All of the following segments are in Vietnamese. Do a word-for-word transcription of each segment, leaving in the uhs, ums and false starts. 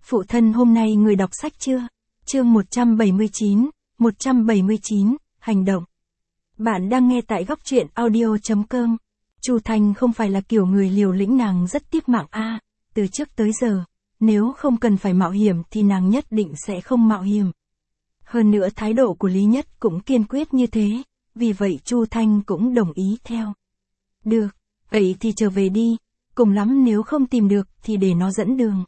Phụ thân hôm nay người đọc sách chưa? Chương một trăm bảy mươi chín, một trăm bảy mươi chín, hành động. Bạn đang nghe tại góc truyện audio chấm com. Chu Thanh không phải là kiểu người liều lĩnh, nàng rất tiếc mạng a, à, từ trước tới giờ, nếu không cần phải mạo hiểm thì nàng nhất định sẽ không mạo hiểm. Hơn nữa thái độ của Lý Nhất cũng kiên quyết như thế, vì vậy Chu Thanh cũng đồng ý theo. Được, vậy thì trở về đi, cùng lắm nếu không tìm được thì để nó dẫn đường.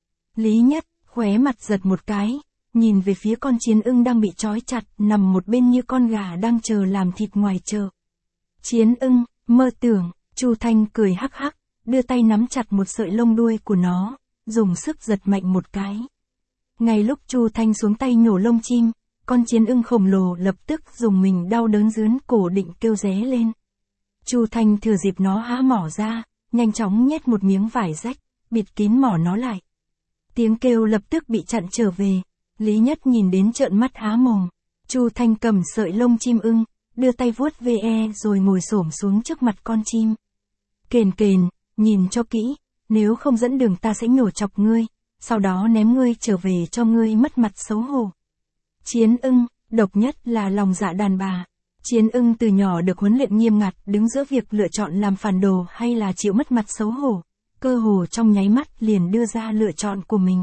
Lý Nhất, khóe mặt giật một cái, nhìn về phía con Chiến Ưng đang bị trói chặt, nằm một bên như con gà đang chờ làm thịt ngoài chợ. Chiến Ưng, mơ tưởng, Chu Thanh cười hắc hắc, đưa tay nắm chặt một sợi lông đuôi của nó, dùng sức giật mạnh một cái. Ngay lúc Chu Thanh xuống tay nhổ lông chim, con Chiến Ưng khổng lồ lập tức dùng mình đau đớn rướn cổ định kêu ré lên. Chu Thanh thừa dịp nó há mỏ ra, nhanh chóng nhét một miếng vải rách, bịt kín mỏ nó lại. Tiếng kêu lập tức bị chặn trở về. Lý Nhất nhìn đến trợn mắt há mồm. Chu Thanh cầm sợi lông chim ưng, đưa tay vuốt ve rồi ngồi xổm xuống trước mặt con chim. Kền kền, nhìn cho kỹ, nếu không dẫn đường ta sẽ nhổ chọc ngươi, sau đó ném ngươi trở về cho ngươi mất mặt xấu hổ. Chiến Ưng, độc nhất là lòng dạ đàn bà. Chiến Ưng từ nhỏ được huấn luyện nghiêm ngặt, đứng giữa việc lựa chọn làm phản đồ hay là chịu mất mặt xấu hổ, cơ hồ trong nháy mắt liền đưa ra lựa chọn của mình.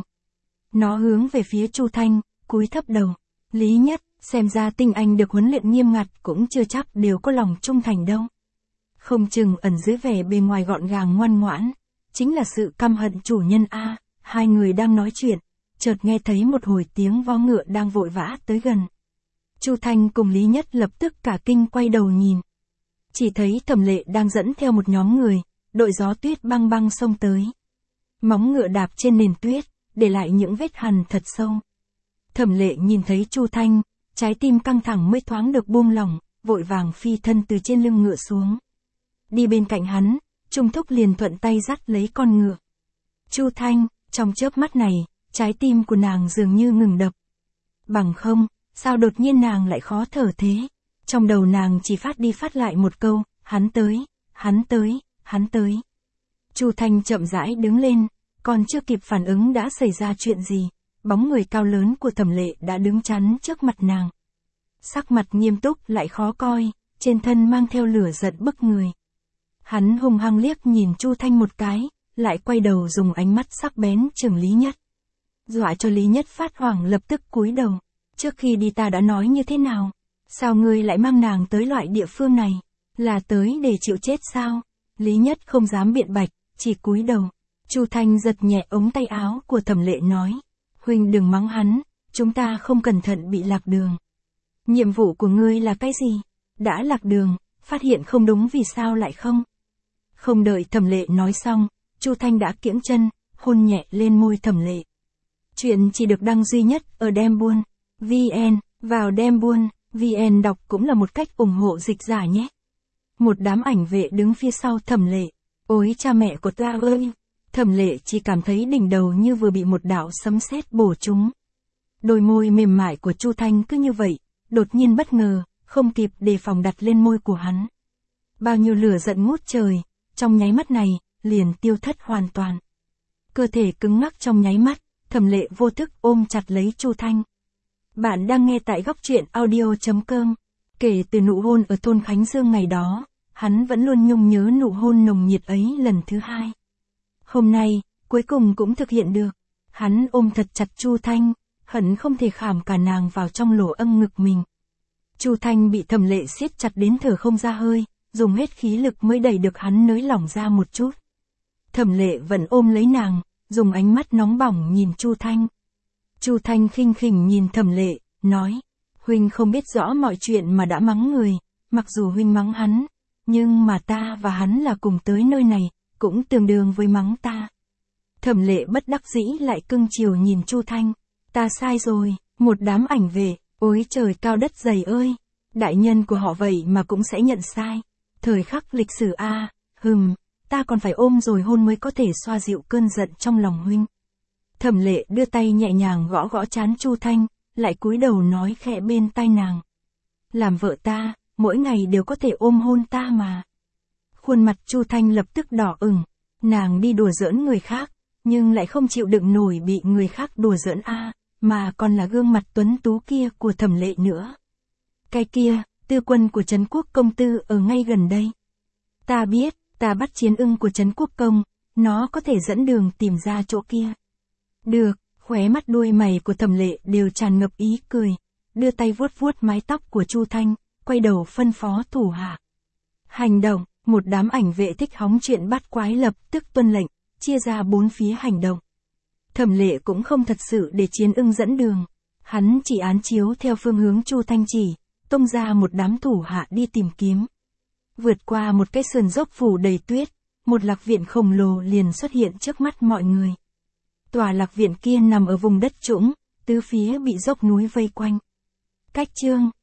Nó hướng về phía Chu Thanh, cúi thấp đầu. Lý Nhất, xem ra tinh anh được huấn luyện nghiêm ngặt cũng chưa chắc đều có lòng trung thành đâu. Không chừng ẩn dưới vẻ bề ngoài gọn gàng ngoan ngoãn, chính là sự căm hận chủ nhân a. Hai người đang nói chuyện, chợt nghe thấy một hồi tiếng vó ngựa đang vội vã tới gần. Chu Thanh cùng Lý Nhất lập tức cả kinh quay đầu nhìn. Chỉ thấy Thẩm Lệ đang dẫn theo một nhóm người, đội gió tuyết băng băng xông tới. Móng ngựa đạp trên nền tuyết, để lại những vết hằn thật sâu. Thẩm Lệ nhìn thấy Chu Thanh, trái tim căng thẳng mới thoáng được buông lỏng, vội vàng phi thân từ trên lưng ngựa xuống. Đi bên cạnh hắn, Trung Thúc liền thuận tay dắt lấy con ngựa. Chu Thanh, trong chớp mắt này, trái tim của nàng dường như ngừng đập. Bằng không, sao đột nhiên nàng lại khó thở thế? Trong đầu nàng chỉ phát đi phát lại một câu, hắn tới, hắn tới, hắn tới. Chu Thanh chậm rãi đứng lên, còn chưa kịp phản ứng đã xảy ra chuyện gì, bóng người cao lớn của Thẩm Lệ đã đứng chắn trước mặt nàng. Sắc mặt nghiêm túc lại khó coi, trên thân mang theo lửa giận bức người. Hắn hung hăng liếc nhìn Chu Thanh một cái, lại quay đầu dùng ánh mắt sắc bén chừng Lý Nhất. Dọa cho Lý Nhất phát hoảng lập tức cúi đầu. Trước khi đi ta đã nói như thế nào? Sao ngươi lại mang nàng tới loại địa phương này? Là tới để chịu chết sao? Lý Nhất không dám biện bạch, chỉ cúi đầu. Chu Thanh giật nhẹ ống tay áo của Thẩm Lệ nói. Huynh đừng mắng hắn, chúng ta không cẩn thận bị lạc đường. Nhiệm vụ của ngươi là cái gì? Đã lạc đường, phát hiện không đúng vì sao lại không? Không đợi Thẩm Lệ nói xong, Chu Thanh đã kiễng chân, hôn nhẹ lên môi Thẩm Lệ. Chuyện chỉ được đăng duy nhất ở Dembuôn vê en, vào Dembuôn vê en đọc cũng là một cách ủng hộ dịch giả nhé. Một đám ảnh vệ đứng phía sau Thẩm Lệ. Ôi cha mẹ của ta ơi! Thẩm Lệ chỉ cảm thấy đỉnh đầu như vừa bị một đạo sấm sét bổ trúng. Đôi môi mềm mại của Chu Thanh cứ như vậy, đột nhiên bất ngờ, không kịp đề phòng đặt lên môi của hắn. Bao nhiêu lửa giận ngút trời, trong nháy mắt này, liền tiêu thất hoàn toàn. Cơ thể cứng ngắc trong nháy mắt, Thẩm Lệ vô thức ôm chặt lấy Chu Thanh. Bạn đang nghe tại góc truyện audio chấm com. Kể từ nụ hôn ở thôn Khánh Dương ngày đó, hắn vẫn luôn nhung nhớ nụ hôn nồng nhiệt ấy lần thứ hai. Hôm nay, cuối cùng cũng thực hiện được. Hắn ôm thật chặt Chu Thanh, hận không thể khảm cả nàng vào trong lỗ âm ngực mình. Chu Thanh bị Thẩm Lệ siết chặt đến thở không ra hơi, dùng hết khí lực mới đẩy được hắn nới lỏng ra một chút. Thẩm Lệ vẫn ôm lấy nàng, dùng ánh mắt nóng bỏng nhìn Chu Thanh. Chu Thanh khinh khỉnh nhìn Thẩm Lệ, nói, huynh không biết rõ mọi chuyện mà đã mắng người, mặc dù huynh mắng hắn, nhưng mà ta và hắn là cùng tới nơi này, cũng tương đương với mắng ta. Thẩm Lệ bất đắc dĩ lại cưng chiều nhìn Chu Thanh, ta sai rồi, một đám ảnh vệ, ôi trời cao đất dày ơi, đại nhân của họ vậy mà cũng sẽ nhận sai. Thời khắc lịch sử a, à, hừm, ta còn phải ôm rồi hôn mới có thể xoa dịu cơn giận trong lòng huynh. Thẩm Lệ đưa tay nhẹ nhàng gõ gõ trán Chu Thanh, lại cúi đầu nói khẽ bên tai nàng. Làm vợ ta, mỗi ngày đều có thể ôm hôn ta mà. Khuôn mặt Chu Thanh lập tức đỏ ửng, nàng đi đùa giỡn người khác, nhưng lại không chịu đựng nổi bị người khác đùa giỡn a, mà còn là gương mặt tuấn tú kia của Thẩm Lệ nữa. Cái kia, tư quân của Trấn Quốc công tư ở ngay gần đây. Ta biết, ta bắt chiến ưng của Trấn Quốc công, nó có thể dẫn đường tìm ra chỗ kia. Được, khóe mắt đuôi mày của Thẩm Lệ đều tràn ngập ý cười, đưa tay vuốt vuốt mái tóc của Chu Thanh, quay đầu phân phó thủ hạ. Hành động, một đám ảnh vệ thích hóng chuyện bắt quái lập tức tuân lệnh, chia ra bốn phía hành động. Thẩm Lệ cũng không thật sự để chiến ưng dẫn đường, hắn chỉ án chiếu theo phương hướng Chu Thanh chỉ, tung ra một đám thủ hạ đi tìm kiếm. Vượt qua một cái sườn dốc phủ đầy tuyết, một lạc viện khổng lồ liền xuất hiện trước mắt mọi người. Tòa lạc viện kia nằm ở vùng đất trũng, tứ phía bị dốc núi vây quanh. Cách chương